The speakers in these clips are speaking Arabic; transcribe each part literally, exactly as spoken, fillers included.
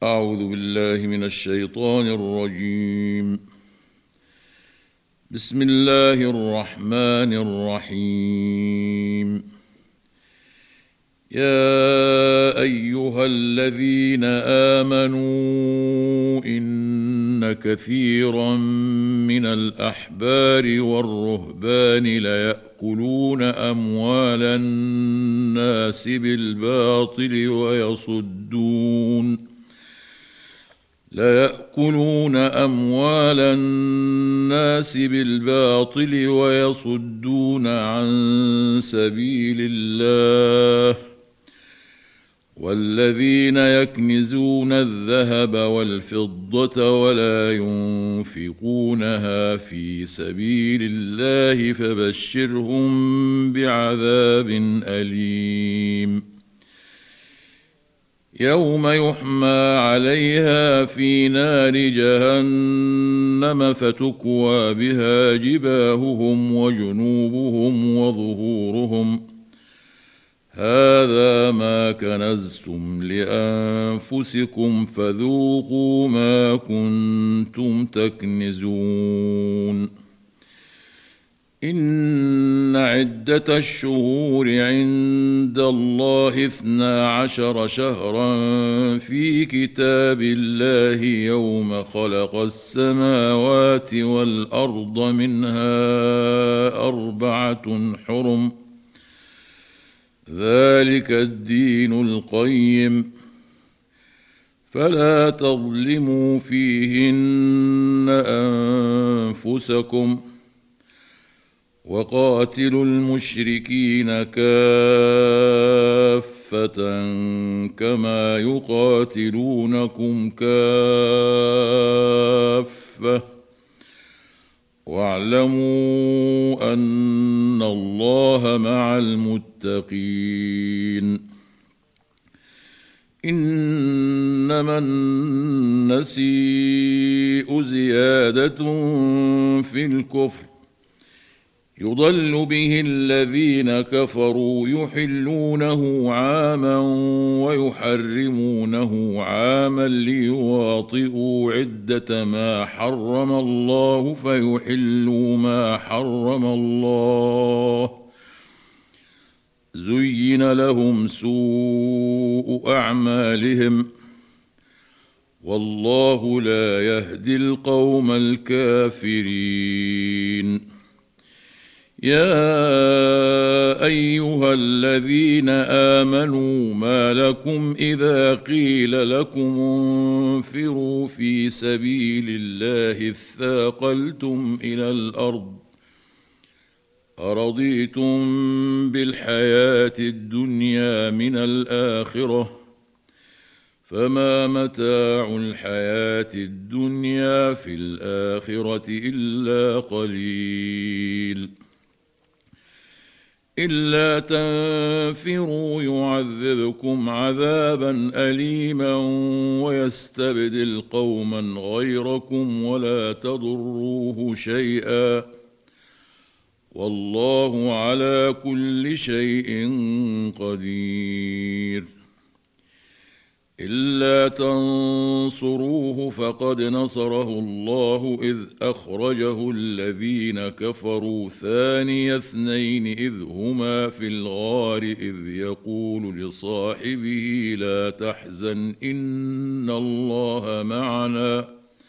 أعوذ بالله من الشيطان الرجيم. بسم الله الرحمن الرحيم. يا أيها الذين آمنوا إن كثيرا من الأحبار والرهبان ليأكلون أموال الناس بالباطل ويصدون ليأكلون أموال الناس بالباطل ويصدون عن سبيل الله والذين يكنزون الذهب والفضة ولا ينفقونها في سبيل الله فبشرهم بعذاب أليم يوم يحمى عليها في نار جهنم فتكوى بها جباههم وجنوبهم وظهورهم هذا ما كنزتم لأنفسكم فذوقوا ما كنتم تكنزون. إن عدة الشهور عند الله اثنا عشر شهرا في كتاب الله يوم خلق السماوات والأرض منها أربعة حرم ذلك الدين القيم فلا تظلموا فيهن أنفسكم وقاتلوا المشركين كافة كما يقاتلونكم كافة واعلموا أن الله مع المتقين. إنما النسيء زيادة في الكفر يضل به الذين كفروا يحلونه عاما ويحرمونه عاما ليواطئوا عدة ما حرم الله فيحلوا ما حرم الله زين لهم سوء أعمالهم والله لا يهدي القوم الكافرين. يا أيها الذين آمنوا ما لكم إذا قيل لكم انفروا في سبيل الله اثاقلتم إلى الأرض أرضيتم بالحياة الدنيا من الآخرة فما متاع الحياة الدنيا في الآخرة إلا قليل. إلا تنفروا يعذبكم عذابا أليما ويستبدل قوما غيركم ولا تضروه شيئا والله على كل شيء قدير. إلا تنصروه فقد نصره الله إذ أخرجه الذين كفروا ثاني اثنين إذ هما في الغار إذ يقول لصاحبه لا تحزن إن الله معنا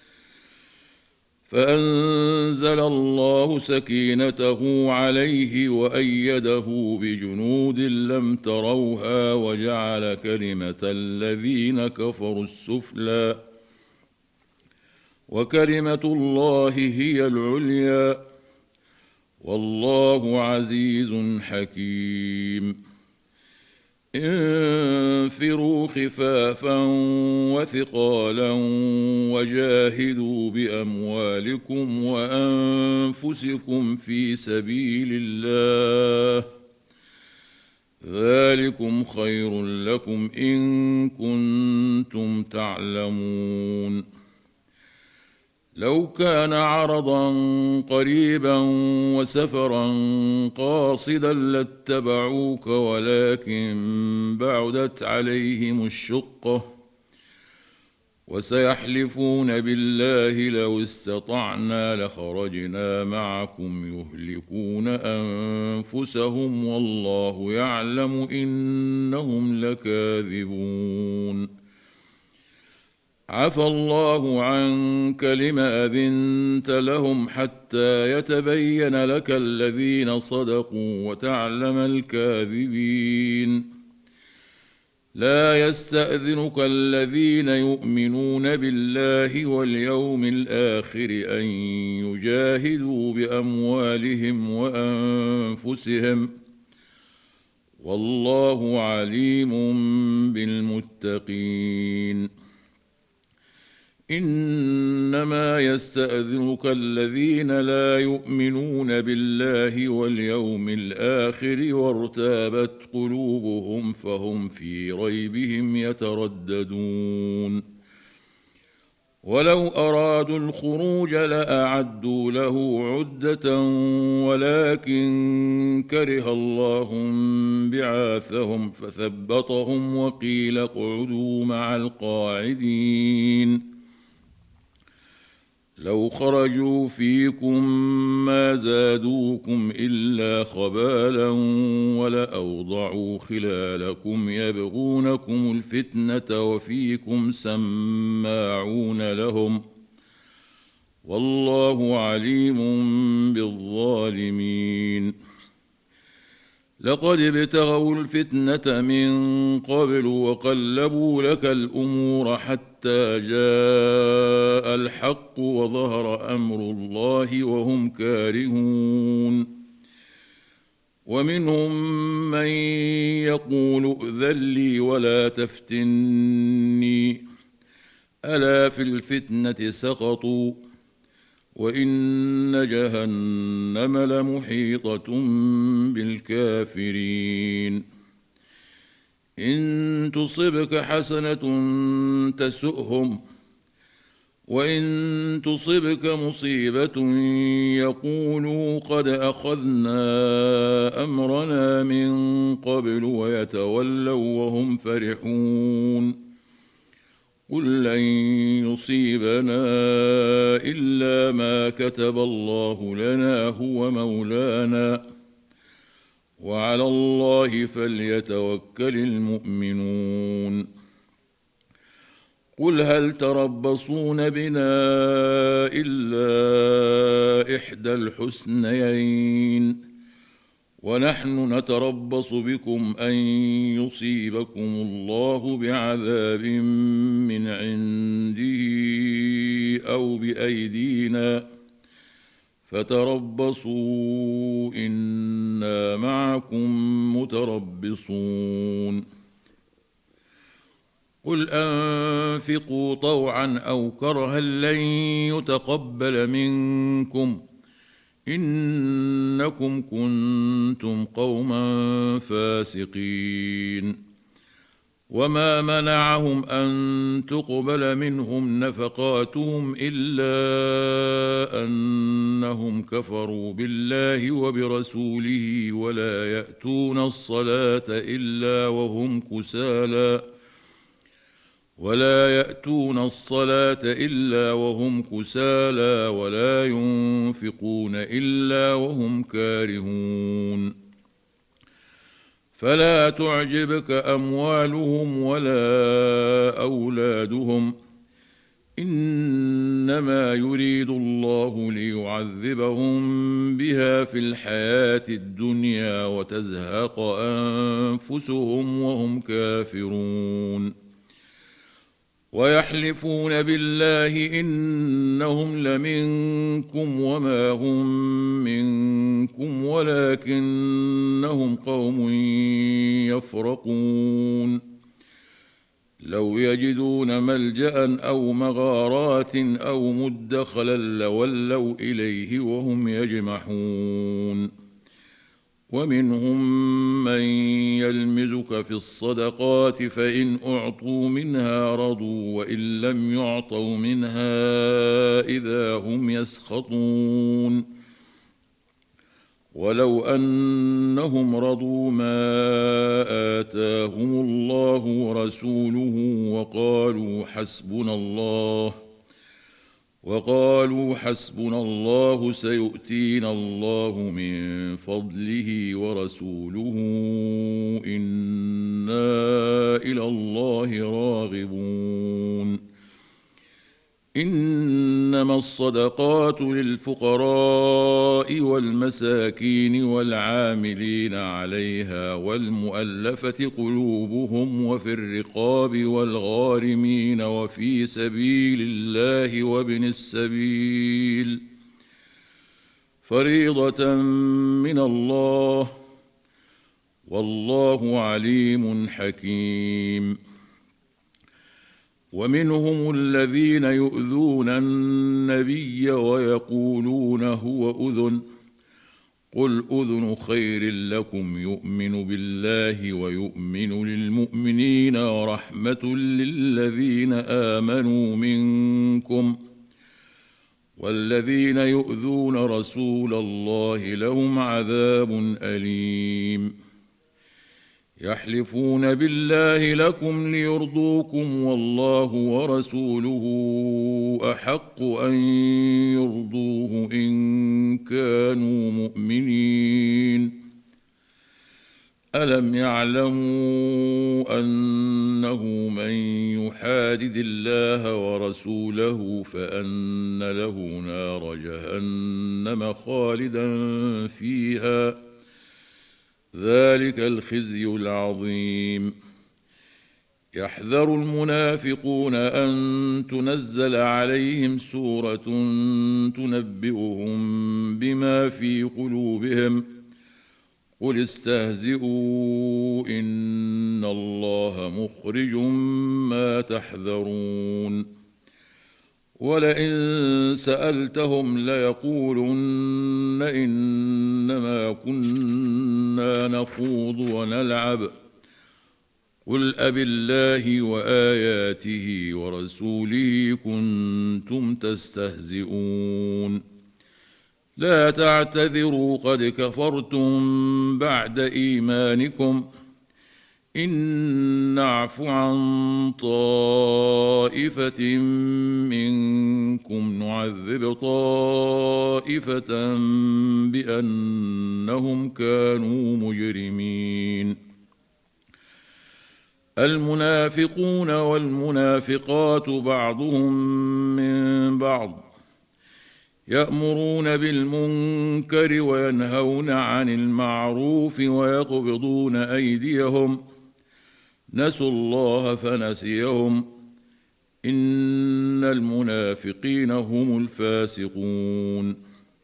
فأنزل الله سكينته عليه وأيده بجنود لم تروها وجعل كلمة الذين كفروا السفلى وكلمة الله هي العليا والله عزيز حكيم. انفروا خفافا وثقالا وجاهدوا بأموالكم وأنفسكم في سبيل الله ذلكم خير لكم إن كنتم تعلمون. لو كان عرضا قريبا وسفرا قاصدا لاتبعوك ولكن بعدت عليهم الشقة وسيحلفون بالله لو استطعنا لخرجنا معكم يهلكون أنفسهم والله يعلم إنهم لكاذبون. عفى الله عنك لم أذنت لهم حتى يتبين لك الذين صدقوا وتعلم الكاذبين. لا يستأذنك الذين يؤمنون بالله واليوم الآخر أن يجاهدوا بأموالهم وأنفسهم والله عليم بالمتقين. إنما يستأذنك الذين لا يؤمنون بالله واليوم الآخر وارتابت قلوبهم فهم في ريبهم يترددون. ولو أرادوا الخروج لأعدوا له عدة ولكن كره الله بعاثهم فثبطهم وقيل اقعدوا مع القاعدين. لو خرجوا فيكم ما زادوكم إلا خبالا ولأوضعوا خلالكم يبغونكم الفتنة وفيكم سماعون لهم والله عليم بالظالمين. لقد ابتغوا الفتنة من قبل وقلبوا لك الأمور حتى جاء الحق وظهر أمر الله وهم كارهون. ومنهم من يقول ائذن لي ولا تفتني ألا في الفتنة سقطوا وإن جهنم لمحيطة بالكافرين. إن تصبك حسنة تسؤهم وإن تصبك مصيبة يقولوا قد أخذنا أمرنا من قبل ويتولوا وهم فرحون. قل لن يصيبنا إلا ما كتب الله لنا هو مولانا وعلى الله فليتوكل المؤمنون. قل هل تربصون بنا إلا إحدى الحسنيين ونحن نتربص بكم أن يصيبكم الله بعذاب من عنده أو بأيدينا فتربصوا إنا معكم متربصون. قل أنفقوا طوعا أو كرها لن يتقبل منكم إنكم كنتم قوما فاسقين. وما منعهم أن تقبل منهم نفقاتهم إلا أنهم كفروا بالله وبرسوله ولا يأتون الصلاة إلا وهم كسالى ولا يأتون الصلاة إلا وهم كسالى ولا ينفقون إلا وهم كارهون. فلا تعجبك أموالهم ولا أولادهم إنما يريد الله ليعذبهم بها في الحياة الدنيا وتزهق أنفسهم وهم كافرون. ويحلفون بالله إنهم لمنكم وما هم منكم ولكنهم قوم يفرقون. لو يجدون ملجأ أو مغارات أو مدخلا لولوا إليه وهم يجمحون. ومنهم من يلمزك في الصدقات فإن أعطوا منها رضوا وإن لم يعطوا منها إذا هم يسخطون. ولو أنهم رضوا ما آتاهم الله ورسوله وقالوا حسبنا الله وقالوا حسبنا الله سيؤتينا الله من فضله ورسوله إنا إلى الله راغبون إنما الصدقات للفقراء والمساكين والعاملين عليها والمؤلفة قلوبهم وفي الرقاب والغارمين وفي سبيل الله وابن السبيل فريضة من الله والله عليم حكيم. ومنهم الذين يؤذون النبي ويقولون هو أذن قل أذن خير لكم يؤمن بالله ويؤمن للمؤمنين ورحمة للذين آمنوا منكم والذين يؤذون رسول الله لهم عذاب أليم. يحلفون بالله لكم ليرضوكم والله ورسوله أحق أن يرضوه إن كانوا مؤمنين. ألم يعلموا أنه من يحادد الله ورسوله فأن له نار جهنم خالدا فيها ذلك الخزي العظيم. يحذر المنافقون أن تنزل عليهم سورة تنبئهم بما في قلوبهم قل استهزئوا إن الله مخرج ما تحذرون. ولئن سألتهم ليقولن إنما كنا نخوض ونلعب قل أبالله وآياته ورسوله كنتم تستهزئون لا تعتذروا قد كفرتم بعد إيمانكم إن نعف عن طائفة منكم نعذب طائفة بأنهم كانوا مجرمين. المنافقون والمنافقات بعضهم من بعض يأمرون بالمنكر وينهون عن المعروف ويقبضون أيديهم نسوا الله فنسيهم إن المنافقين هم الفاسقون.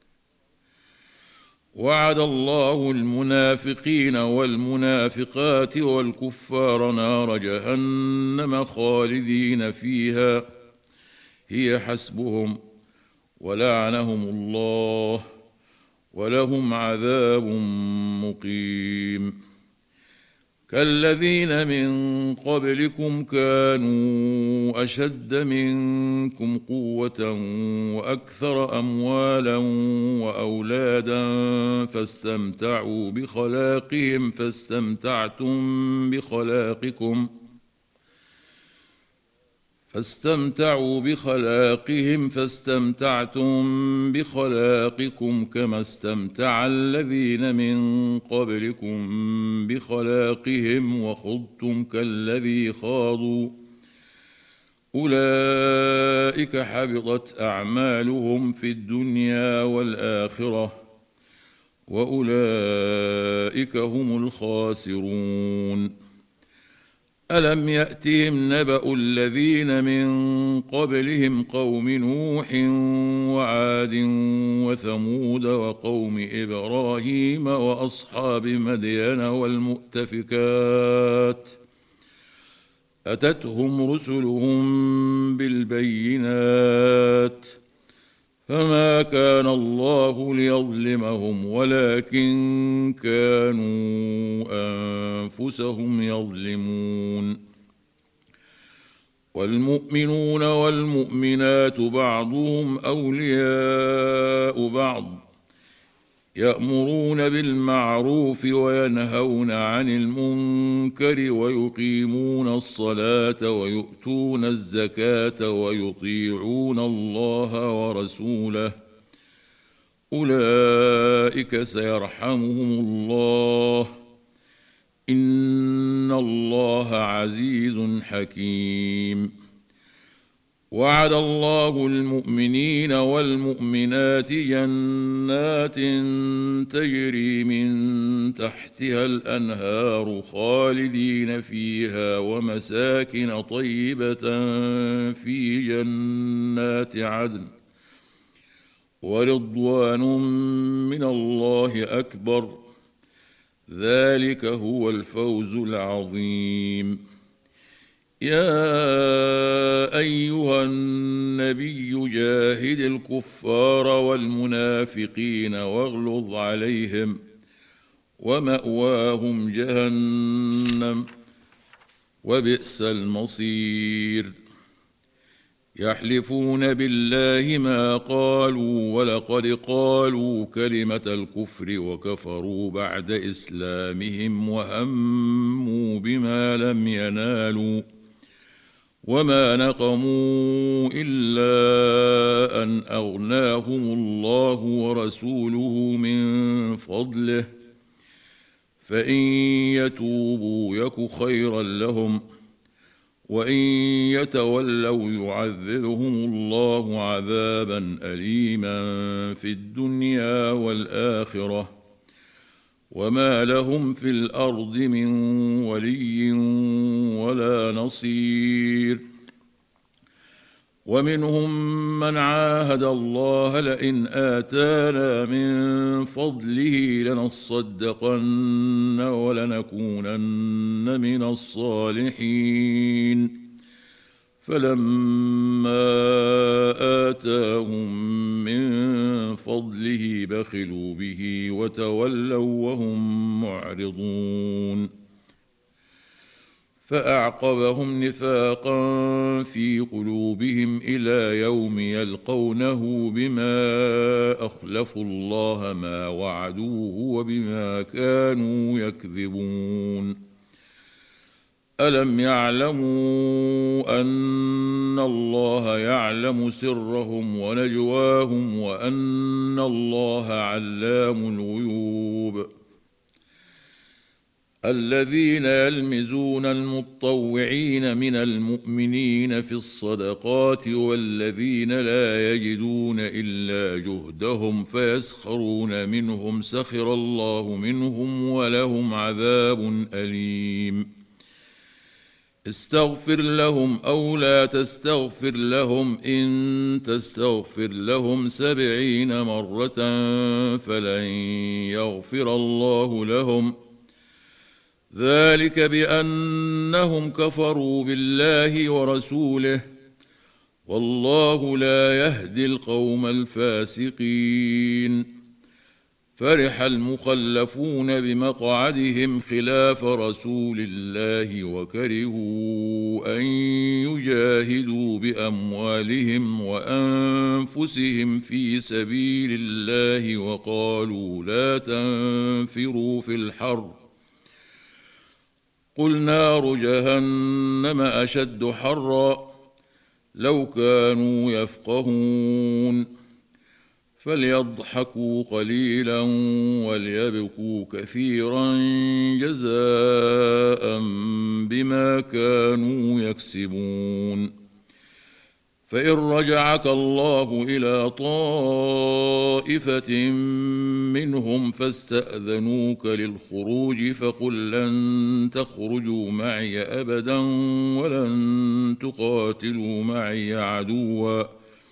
وعد الله المنافقين والمنافقات والكفار نار جهنم خالدين فيها هي حسبهم ولعنهم الله ولهم عذاب مقيم. كالذين من قبلكم كانوا أشد منكم قوة وأكثر أموالا وأولادا فاستمتعوا بخلاقهم فاستمتعتم بخلاقكم فاستمتعوا بخلاقهم فاستمتعتم بخلاقكم كما استمتع الذين من قبلكم بخلاقهم وخضتم كالذي خاضوا أولئك حبطت أعمالهم في الدنيا والآخرة وأولئك هم الخاسرون. ألم يأتهم نبأ الذين من قبلهم قوم نوح وعاد وثمود وقوم إبراهيم وأصحاب مدين والمؤتفكات أتتهم رسلهم بالبينات فما كان الله ليظلمهم ولكن كانوا أنفسهم يظلمون. والمؤمنون والمؤمنات بعضهم أولياء بعض يأمرون بالمعروف وينهون عن المنكر ويقيمون الصلاة ويؤتون الزكاة ويطيعون الله ورسوله أولئك سيرحمهم الله إن الله عزيز حكيم. وعد الله المؤمنين والمؤمنات جنات تجري من تحتها الأنهار خالدين فيها ومساكن طيبة في جنات عدن ورضوان من الله أكبر ذلك هو الفوز العظيم. يا أيها النبي جاهد الكفار والمنافقين واغلظ عليهم ومأواهم جهنم وبئس المصير. يحلفون بالله ما قالوا ولقد قالوا كلمة الكفر وكفروا بعد إسلامهم وهموا بما لم ينالوا وما نقموا إلا أن أغناهم الله ورسوله من فضله فإن يتوبوا يك خيرا لهم وإن يتولوا يعذبهم الله عذابا أليما في الدنيا والآخرة وما لهم في الأرض من ولي ولا نصير. ومنهم من عاهد الله لئن آتانا من فضله لنصدقن ولنكونن من الصالحين فلما آتاهم من فضله بخلوا به وتولوا وهم معرضون فأعقبهم نفاقا في قلوبهم إلى يوم يلقونه بما أخلفوا الله ما وعدوه وبما كانوا يكذبون. ألم يعلموا أن الله يعلم سرهم ونجواهم وأن الله علام الغيوب. الذين يلمزون المطوعين من المؤمنين في الصدقات والذين لا يجدون إلا جهدهم فيسخرون منهم سخر الله منهم ولهم عذاب أليم. استغفر لهم أو لا تستغفر لهم إن تستغفر لهم سبعين مرة فلن يغفر الله لهم ذلك بأنهم كفروا بالله ورسوله والله لا يهدي القوم الفاسقين. فرح المخلفون بمقعدهم خلاف رسول الله وكرهوا أن يجاهدوا بأموالهم وأنفسهم في سبيل الله وقالوا لا تنفروا في الحر قل نار جهنم أشد حرا لو كانوا يفقهون فليضحكوا قليلا وليبكوا كثيرا جزاء بما كانوا يكسبون. فإن رجعك الله إلى طائفة منهم فاستأذنوك للخروج فقل لن تخرجوا معي أبدا ولن تقاتلوا معي عدوا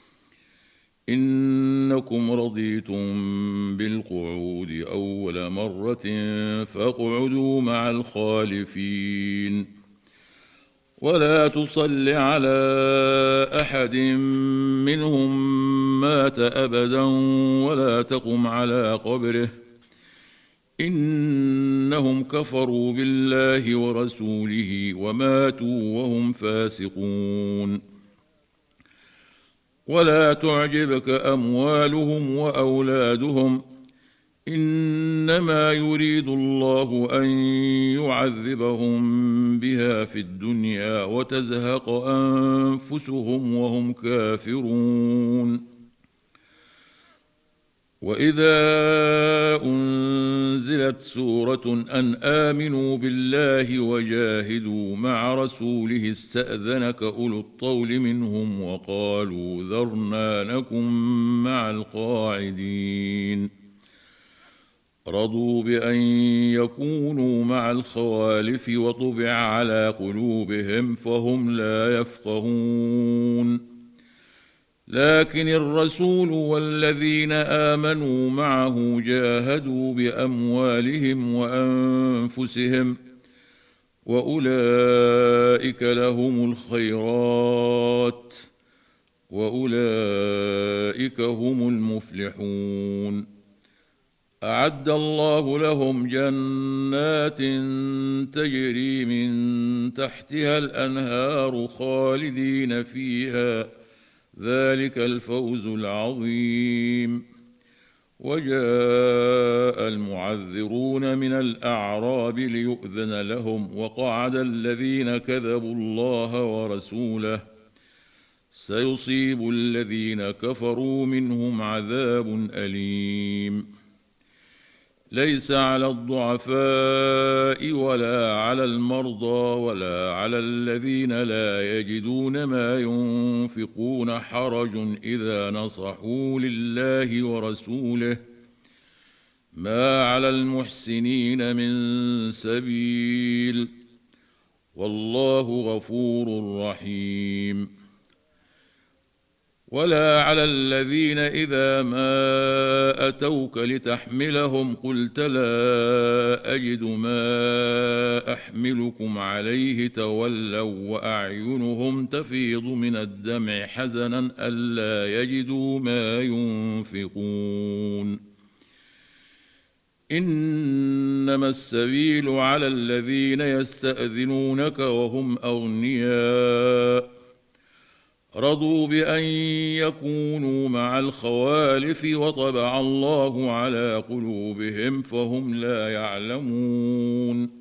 إنكم رضيتم بالقعود أول مرة فاقعدوا مع الخالفين. ولا تصل على أحد منهم مات أبدا ولا تقم على قبره إنهم كفروا بالله ورسوله وماتوا وهم فاسقون. ولا تعجبك أموالهم وأولادهم إنما يريد الله أن يعذبهم بها في الدنيا وتزهق أنفسهم وهم كافرون. وإذا أنزلت سورة أن آمنوا بالله وجاهدوا مع رسوله استأذنك أولو الطول منهم وقالوا ذرنا نكن مع القاعدين. رضوا بأن يكونوا مع الخوالف وطبع على قلوبهم فهم لا يفقهون. لكن الرسول والذين آمنوا معه جاهدوا بأموالهم وأنفسهم وأولئك لهم الخيرات وأولئك هم المفلحون. أعد الله لهم جنات تجري من تحتها الأنهار خالدين فيها ذلك الفوز العظيم. وجاء المعذرون من الأعراب ليؤذن لهم وقعد الذين كذبوا الله ورسوله سيصيب الذين كفروا منهم عذاب أليم. ليس على الضعفاء ولا على المرضى ولا على الذين لا يجدون ما ينفقون حرج إذا نصحوا لله ورسوله ما على المحسنين من سبيل والله غفور رحيم. ولا على الذين إذا ما أتوك لتحملهم قلت لا أجد ما أحملكم عليه تولوا وأعينهم تفيض من الدمع حزنا ألا يجدوا ما ينفقون. إنما السبيل على الذين يستأذنونك وهم أغنياء رضوا بأن يكونوا مع الخوالف وطبع الله على قلوبهم فهم لا يعلمون.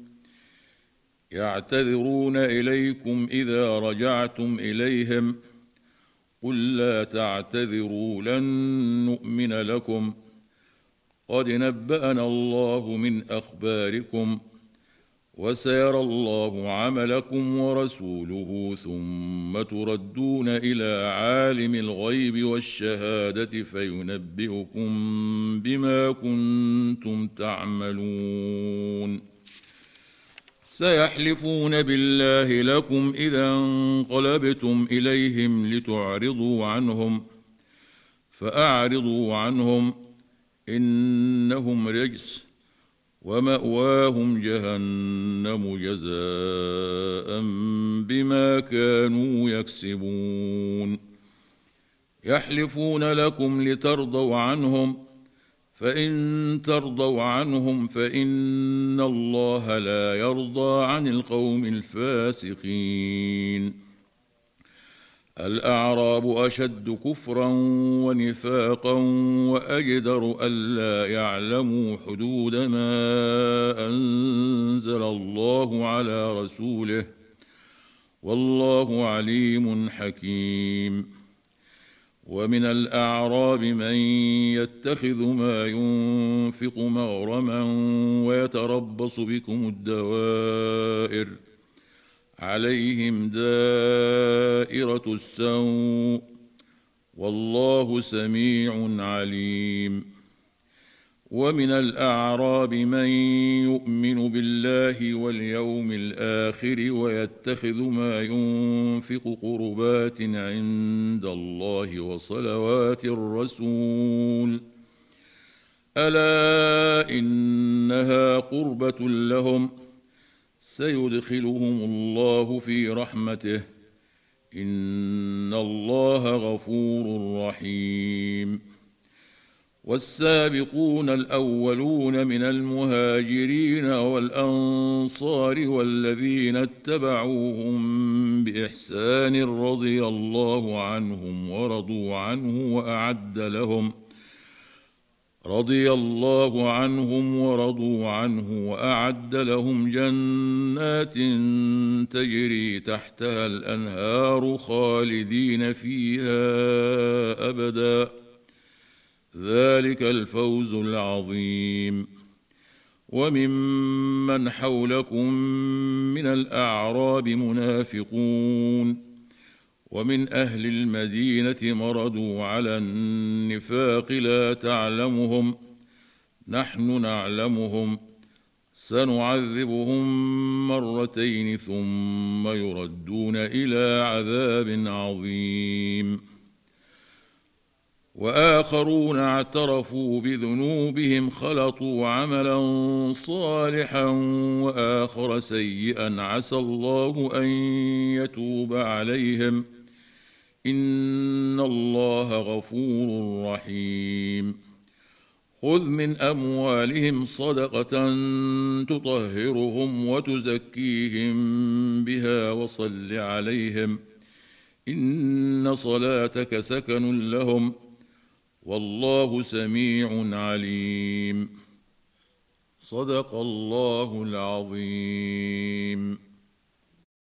يعتذرون إليكم إذا رجعتم إليهم قل لا تعتذروا لن نؤمن لكم قد نبأنا الله من أخباركم وسيرى الله عملكم ورسوله ثم تردون إلى عالم الغيب والشهادة فينبئكم بما كنتم تعملون. سيحلفون بالله لكم إذا انقلبتم إليهم لتعرضوا عنهم فأعرضوا عنهم إنهم رجس ومأواهم جهنم جزاء بما كانوا يكسبون. يحلفون لكم لترضوا عنهم فإن ترضوا عنهم فإن الله لا يرضى عن القوم الفاسقين. الأعراب أشد كفرا ونفاقا وأجدر ألا يعلموا حدود ما أنزل الله على رسوله والله عليم حكيم. ومن الأعراب من يتخذ ما ينفق مغرما ويتربص بكم الدوائر عليهم دائرة السوء والله سميع عليم. ومن الأعراب من يؤمن بالله واليوم الآخر ويتخذ ما ينفق قربات عند الله وصلوات الرسول ألا إنها قربة لهم سيدخلهم الله في رحمته إن الله غفور رحيم. والسابقون الأولون من المهاجرين والأنصار والذين اتبعوهم بإحسان رضي الله عنهم ورضوا عنه وأعد لهم رضي الله عنهم ورضوا عنه واعد لهم جنات تجري تحتها الانهار خالدين فيها ابدا ذلك الفوز العظيم. وممن حولكم من الاعراب منافقون ومن اهل المدينه مردوا على النفاق لا تعلمهم نحن نعلمهم سنعذبهم مرتين ثم يردون الى عذاب عظيم. واخرون اعترفوا بذنوبهم خلطوا عملا صالحا واخر سيئا عسى الله ان يتوب عليهم ان الله غفور رحيم. خذ من اموالهم صدقه تطهرهم وتزكيهم بها وصل عليهم ان صلاتك سكن لهم والله سميع عليم. صدق الله العظيم.